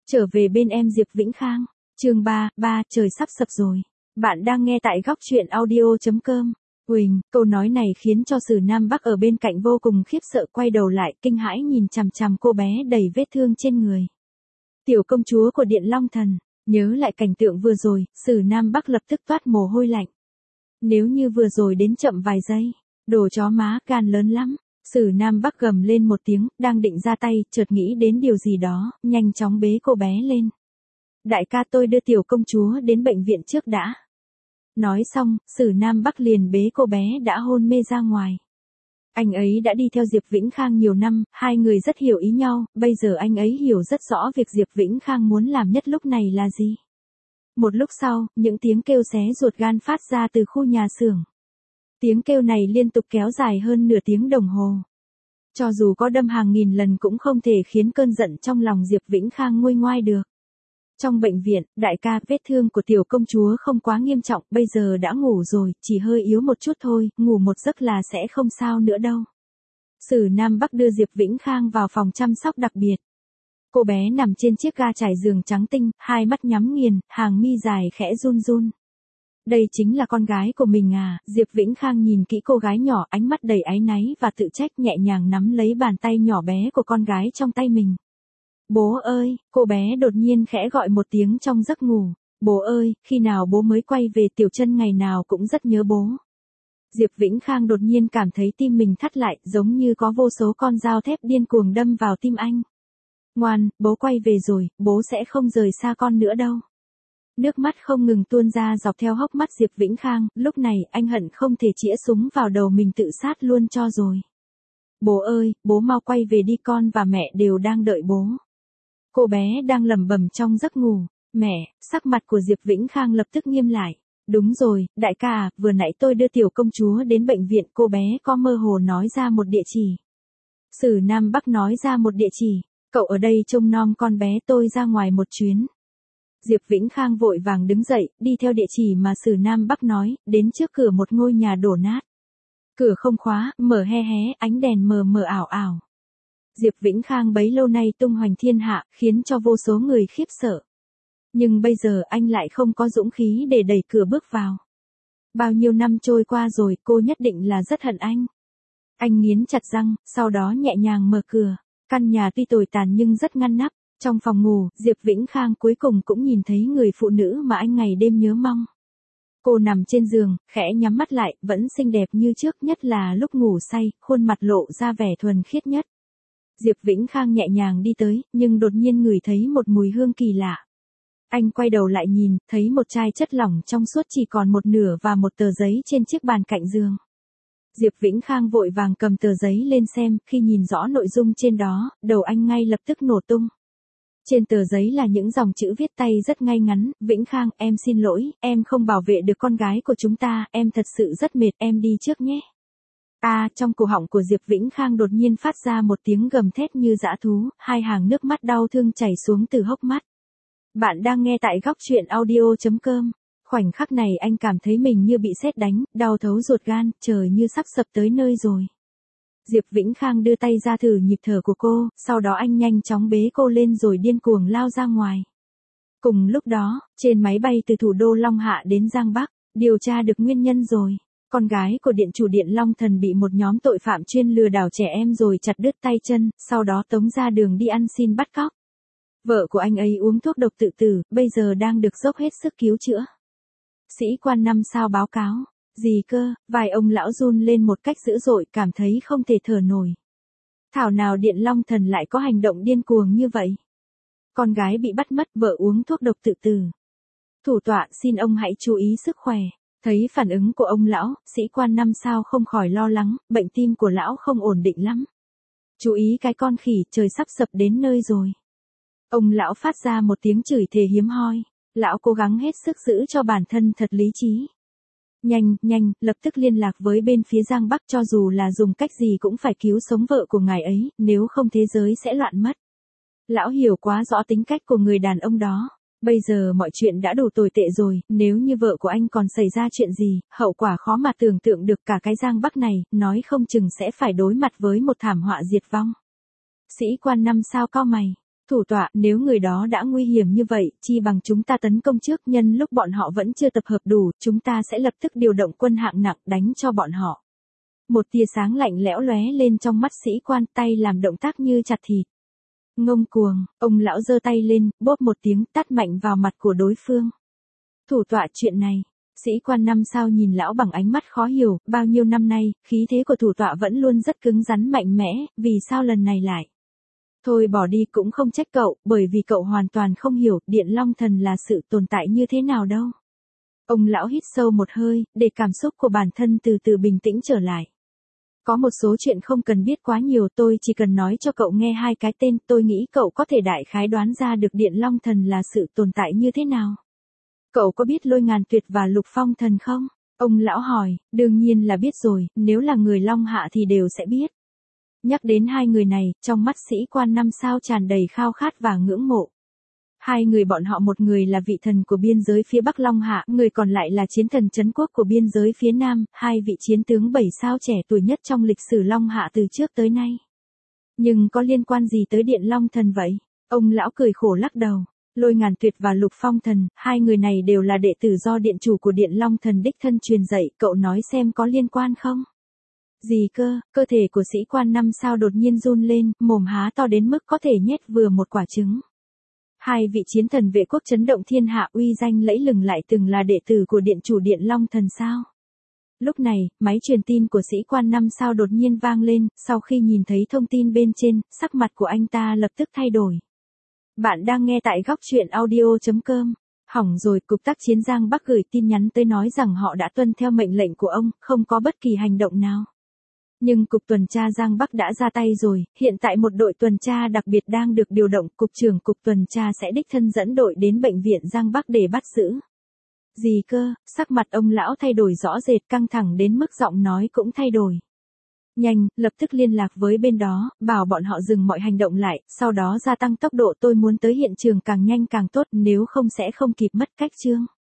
Trở về bên em Diệp Vĩnh Khang. Chương 3, trời sắp sập rồi. Bạn đang nghe tại góc truyện audio.com. Huỳnh, câu nói này khiến cho Sử Nam Bắc ở bên cạnh vô cùng khiếp sợ, quay đầu lại kinh hãi nhìn chằm chằm cô bé đầy vết thương trên người. Tiểu công chúa của Điện Long Thần. Nhớ lại cảnh tượng vừa rồi, Sử Nam Bắc lập tức toát mồ hôi lạnh. Nếu như vừa rồi đến chậm vài giây, đồ chó má gan lớn lắm. Sử Nam Bắc gầm lên một tiếng, đang định ra tay, chợt nghĩ đến điều gì đó, nhanh chóng bế cô bé lên. Đại ca, tôi đưa tiểu công chúa đến bệnh viện trước đã. Nói xong, Sử Nam Bắc liền bế cô bé đã hôn mê ra ngoài. Anh ấy đã đi theo Diệp Vĩnh Khang nhiều năm, hai người rất hiểu ý nhau, bây giờ anh ấy hiểu rất rõ việc Diệp Vĩnh Khang muốn làm nhất lúc này là gì. Một lúc sau, những tiếng kêu xé ruột gan phát ra từ khu nhà xưởng. Tiếng kêu này liên tục kéo dài hơn nửa tiếng đồng hồ. Cho dù có đâm hàng nghìn lần cũng không thể khiến cơn giận trong lòng Diệp Vĩnh Khang nguôi ngoai được. Trong bệnh viện, đại ca, vết thương của tiểu công chúa không quá nghiêm trọng, bây giờ đã ngủ rồi, chỉ hơi yếu một chút thôi, ngủ một giấc là sẽ không sao nữa đâu. Sử Nam Bắc đưa Diệp Vĩnh Khang vào phòng chăm sóc đặc biệt. Cô bé nằm trên chiếc ga trải giường trắng tinh, hai mắt nhắm nghiền, hàng mi dài khẽ run run. Đây chính là con gái của mình à? Diệp Vĩnh Khang nhìn kỹ cô gái nhỏ, ánh mắt đầy áy náy và tự trách, nhẹ nhàng nắm lấy bàn tay nhỏ bé của con gái trong tay mình. Bố ơi, cô bé đột nhiên khẽ gọi một tiếng trong giấc ngủ. Bố ơi, khi nào bố mới quay về? Tiểu Chân ngày nào cũng rất nhớ bố. Diệp Vĩnh Khang đột nhiên cảm thấy tim mình thắt lại, giống như có vô số con dao thép điên cuồng đâm vào tim anh. Ngoan, bố quay về rồi, bố sẽ không rời xa con nữa đâu. Nước mắt không ngừng tuôn ra dọc theo hốc mắt Diệp Vĩnh Khang, lúc này anh hận không thể chĩa súng vào đầu mình tự sát luôn cho rồi. Bố ơi, bố mau quay về đi, con và mẹ đều đang đợi bố. Cô bé đang lẩm bẩm trong giấc ngủ. Mẹ, sắc mặt của Diệp Vĩnh Khang lập tức nghiêm lại. Đúng rồi, đại ca à, vừa nãy tôi đưa tiểu công chúa đến bệnh viện, cô bé có mơ hồ nói ra một địa chỉ. Sử Nam Bắc nói ra một địa chỉ. Cậu ở đây trông nom con bé, tôi ra ngoài một chuyến. Diệp Vĩnh Khang vội vàng đứng dậy, đi theo địa chỉ mà Sử Nam Bắc nói, đến trước cửa một ngôi nhà đổ nát. Cửa không khóa, mở hé hé, ánh đèn mờ mờ ảo ảo. Diệp Vĩnh Khang bấy lâu nay tung hoành thiên hạ, khiến cho vô số người khiếp sợ. Nhưng bây giờ anh lại không có dũng khí để đẩy cửa bước vào. Bao nhiêu năm trôi qua rồi, cô nhất định là rất hận anh. Anh nghiến chặt răng, sau đó nhẹ nhàng mở cửa. Căn nhà tuy tồi tàn nhưng rất ngăn nắp. Trong phòng ngủ, Diệp Vĩnh Khang cuối cùng cũng nhìn thấy người phụ nữ mà anh ngày đêm nhớ mong. Cô nằm trên giường, khẽ nhắm mắt lại, vẫn xinh đẹp như trước, nhất là lúc ngủ say, khuôn mặt lộ ra vẻ thuần khiết nhất. Diệp Vĩnh Khang nhẹ nhàng đi tới, nhưng đột nhiên ngửi thấy một mùi hương kỳ lạ. Anh quay đầu lại nhìn, thấy một chai chất lỏng trong suốt chỉ còn một nửa và một tờ giấy trên chiếc bàn cạnh giường. Diệp Vĩnh Khang vội vàng cầm tờ giấy lên xem, khi nhìn rõ nội dung trên đó, đầu anh ngay lập tức nổ tung. Trên tờ giấy là những dòng chữ viết tay rất ngay ngắn, Vĩnh Khang, em xin lỗi, em không bảo vệ được con gái của chúng ta, em thật sự rất mệt, em đi trước nhé. Trong cổ họng của Diệp Vĩnh Khang đột nhiên phát ra một tiếng gầm thét như dã thú, hai hàng nước mắt đau thương chảy xuống từ hốc mắt. Bạn đang nghe tại góc truyện audio.com. Khoảnh khắc này anh cảm thấy mình như bị sét đánh, đau thấu ruột gan, trời như sắp sập tới nơi rồi. Diệp Vĩnh Khang đưa tay ra thử nhịp thở của cô, sau đó anh nhanh chóng bế cô lên rồi điên cuồng lao ra ngoài. Cùng lúc đó, trên máy bay từ thủ đô Long Hạ đến Giang Bắc, điều tra được nguyên nhân rồi. Con gái của điện chủ Điện Long Thần bị một nhóm tội phạm chuyên lừa đảo trẻ em rồi chặt đứt tay chân, sau đó tống ra đường đi ăn xin bắt cóc. Vợ của anh ấy uống thuốc độc tự tử, bây giờ đang được dốc hết sức cứu chữa. Sĩ quan 5 sao báo cáo. Gì cơ? Vài ông lão run lên một cách dữ dội, cảm thấy không thể thở nổi. Thảo nào Điện Long Thần lại có hành động điên cuồng như vậy? Con gái bị bắt mất, vợ uống thuốc độc tự tử. Thủ tọa, xin ông hãy chú ý sức khỏe. Thấy phản ứng của ông lão, sĩ quan 5 sao không khỏi lo lắng, bệnh tim của lão không ổn định lắm. Chú ý cái con khỉ, trời sắp sập đến nơi rồi. Ông lão phát ra một tiếng chửi thề hiếm hoi. Lão cố gắng hết sức giữ cho bản thân thật lý trí. Nhanh, lập tức liên lạc với bên phía Giang Bắc, cho dù là dùng cách gì cũng phải cứu sống vợ của ngài ấy, nếu không thế giới sẽ loạn mất. Lão hiểu quá rõ tính cách của người đàn ông đó. Bây giờ mọi chuyện đã đủ tồi tệ rồi, nếu như vợ của anh còn xảy ra chuyện gì, hậu quả khó mà tưởng tượng được, cả cái Giang Bắc này, nói không chừng sẽ phải đối mặt với một thảm họa diệt vong. Sĩ quan 5 sao cau mày. Thủ tọa, nếu người đó đã nguy hiểm như vậy, chi bằng chúng ta tấn công trước, nhân lúc bọn họ vẫn chưa tập hợp đủ, chúng ta sẽ lập tức điều động quân hạng nặng đánh cho bọn họ. Một tia sáng lạnh lẽo lóe lên trong mắt sĩ quan, tay làm động tác như chặt thịt. Ngông cuồng, ông lão giơ tay lên, bốp một tiếng tát mạnh vào mặt của đối phương. Thủ tọa, chuyện này. Sĩ quan 5 sao nhìn lão bằng ánh mắt khó hiểu, bao nhiêu năm nay, khí thế của thủ tọa vẫn luôn rất cứng rắn mạnh mẽ, vì sao lần này lại? Thôi bỏ đi, cũng không trách cậu, bởi vì cậu hoàn toàn không hiểu Điện Long Thần là sự tồn tại như thế nào đâu. Ông lão hít sâu một hơi, để cảm xúc của bản thân từ từ bình tĩnh trở lại. Có một số chuyện không cần biết quá nhiều, tôi chỉ cần nói cho cậu nghe hai cái tên, tôi nghĩ cậu có thể đại khái đoán ra được Điện Long Thần là sự tồn tại như thế nào. Cậu có biết Lôi Ngàn Tuyệt và Lục Phong Thần không? Ông lão hỏi, đương nhiên là biết rồi, nếu là người Long Hạ thì đều sẽ biết. Nhắc đến hai người này, trong mắt sĩ quan 5 sao tràn đầy khao khát và ngưỡng mộ. Hai người bọn họ, một người là vị thần của biên giới phía Bắc Long Hạ, người còn lại là chiến thần trấn quốc của biên giới phía Nam, hai vị chiến tướng 7 sao trẻ tuổi nhất trong lịch sử Long Hạ từ trước tới nay. Nhưng có liên quan gì tới Điện Long Thần vậy? Ông lão cười khổ lắc đầu. Lôi Ngàn Tuyệt và Lục Phong Thần, hai người này đều là đệ tử do điện chủ của Điện Long Thần đích thân truyền dạy, cậu nói xem có liên quan không? Gì cơ? Cơ thể của sĩ quan 5 sao đột nhiên run lên, mồm há to đến mức có thể nhét vừa một quả trứng. Hai vị chiến thần vệ quốc chấn động thiên hạ, uy danh lẫy lừng, lại từng là đệ tử của điện chủ Điện Long Thần sao? Lúc này, máy truyền tin của sĩ quan 5 sao đột nhiên vang lên, sau khi nhìn thấy thông tin bên trên, sắc mặt của anh ta lập tức thay đổi. Bạn đang nghe tại góc truyện audio.com. Hỏng rồi, Cục Tác chiến Giang Bắc gửi tin nhắn tới nói rằng họ đã tuân theo mệnh lệnh của ông, không có bất kỳ hành động nào. Nhưng Cục Tuần tra Giang Bắc đã ra tay rồi, hiện tại một đội tuần tra đặc biệt đang được điều động, Cục trưởng Cục Tuần tra sẽ đích thân dẫn đội đến bệnh viện Giang Bắc để bắt giữ. Gì cơ? Sắc mặt ông lão thay đổi rõ rệt, căng thẳng đến mức giọng nói cũng thay đổi. Nhanh, lập tức liên lạc với bên đó, bảo bọn họ dừng mọi hành động lại, sau đó gia tăng tốc độ, tôi muốn tới hiện trường càng nhanh càng tốt, nếu không sẽ không kịp mất cách chương.